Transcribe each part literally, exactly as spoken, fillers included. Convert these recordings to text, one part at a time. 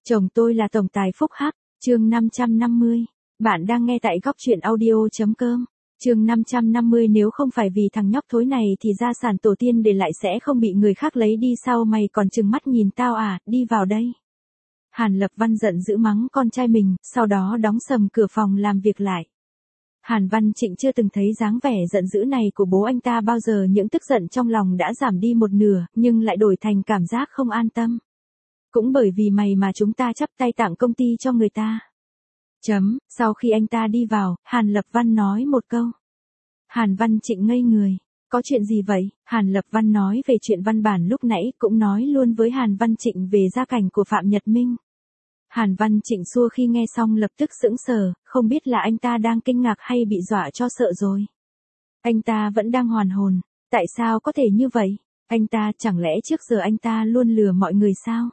Chồng tôi là tổng tài phúc hắc, chương năm trăm năm mươi. Bạn đang nghe tại góc truyện audio.com. Chương năm trăm năm mươi nếu không phải vì thằng nhóc thối này thì gia sản tổ tiên để lại sẽ không bị người khác lấy đi sao mày còn trừng mắt nhìn tao à, đi vào đây. Hàn Lập Văn giận dữ mắng con trai mình, sau đó đóng sầm cửa phòng làm việc lại. Hàn Văn Trịnh chưa từng thấy dáng vẻ giận dữ này của bố anh ta bao giờ, những tức giận trong lòng đã giảm đi một nửa, nhưng lại đổi thành cảm giác không an tâm. Cũng bởi vì mày mà chúng ta chắp tay tặng công ty cho người ta. Chấm, sau khi anh ta đi vào, Hàn Lập Văn nói một câu. Hàn Văn Trịnh ngây người. Có chuyện gì vậy? Hàn Lập Văn nói về chuyện văn bản lúc nãy, cũng nói luôn với Hàn Văn Trịnh về gia cảnh của Phạm Nhật Minh. Hàn Văn Trịnh xua khi nghe xong lập tức sững sờ, không biết là anh ta đang kinh ngạc hay bị dọa cho sợ rồi. Anh ta vẫn đang hoàn hồn. Tại sao có thể như vậy? Anh ta chẳng lẽ trước giờ anh ta luôn lừa mọi người sao?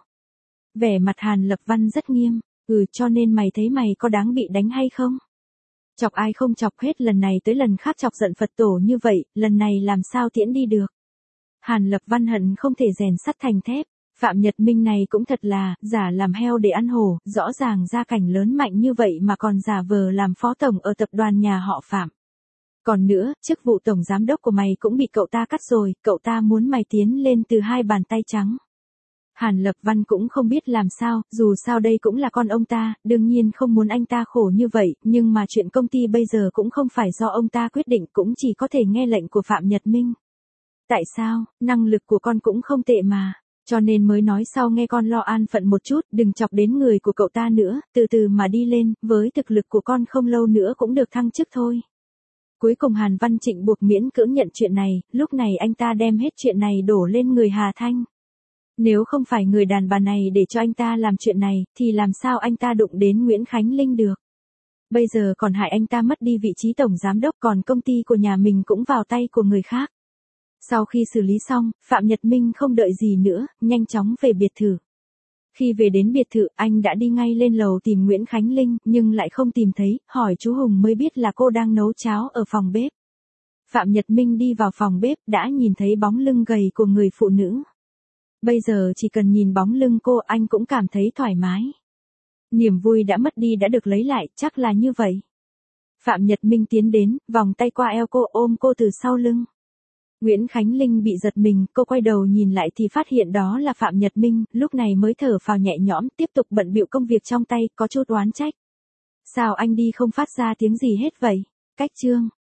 Vẻ mặt Hàn Lập Văn rất nghiêm. Ừ, cho nên mày thấy mày có đáng bị đánh hay không? Chọc ai không chọc hết lần này tới lần khác chọc giận Phật tổ như vậy, lần này làm sao tiễn đi được? Hàn Lập Văn hận không thể rèn sắt thành thép. Phạm Nhật Minh này cũng thật là, giả làm heo để ăn hổ, rõ ràng gia cảnh lớn mạnh như vậy mà còn giả vờ làm phó tổng ở tập đoàn nhà họ Phạm. Còn nữa, chức vụ tổng giám đốc của mày cũng bị cậu ta cắt rồi, cậu ta muốn mày tiến lên từ hai bàn tay trắng. Hàn Lập Văn cũng không biết làm sao, dù sao đây cũng là con ông ta, đương nhiên không muốn anh ta khổ như vậy, nhưng mà chuyện công ty bây giờ cũng không phải do ông ta quyết định, cũng chỉ có thể nghe lệnh của Phạm Nhật Minh. Tại sao? Năng lực của con cũng không tệ mà. Cho nên mới nói sau nghe con lo an phận một chút, đừng chọc đến người của cậu ta nữa, từ từ mà đi lên, với thực lực của con không lâu nữa cũng được thăng chức thôi. Cuối cùng Hàn Văn Trịnh buộc miễn cưỡng nhận chuyện này, lúc này anh ta đem hết chuyện này đổ lên người Hà Thanh. Nếu không phải người đàn bà này để cho anh ta làm chuyện này, thì làm sao anh ta đụng đến Nguyễn Khánh Linh được? Bây giờ còn hại anh ta mất đi vị trí tổng giám đốc, còn công ty của nhà mình cũng vào tay của người khác. Sau khi xử lý xong, Phạm Nhật Minh không đợi gì nữa, nhanh chóng về biệt thự. Khi về đến biệt thự, anh đã đi ngay lên lầu tìm Nguyễn Khánh Linh, nhưng lại không tìm thấy, hỏi chú Hùng mới biết là cô đang nấu cháo ở phòng bếp. Phạm Nhật Minh đi vào phòng bếp, đã nhìn thấy bóng lưng gầy của người phụ nữ. Bây giờ chỉ cần nhìn bóng lưng cô anh cũng cảm thấy thoải mái. Niềm vui đã mất đi đã được lấy lại, chắc là như vậy. Phạm Nhật Minh tiến đến, vòng tay qua eo cô ôm cô từ sau lưng. Nguyễn Khánh Linh bị giật mình, cô quay đầu nhìn lại thì phát hiện đó là Phạm Nhật Minh, lúc này mới thở phào nhẹ nhõm, tiếp tục bận bịu công việc trong tay, có chút oán trách. Sao anh đi không phát ra tiếng gì hết vậy? Cách chương.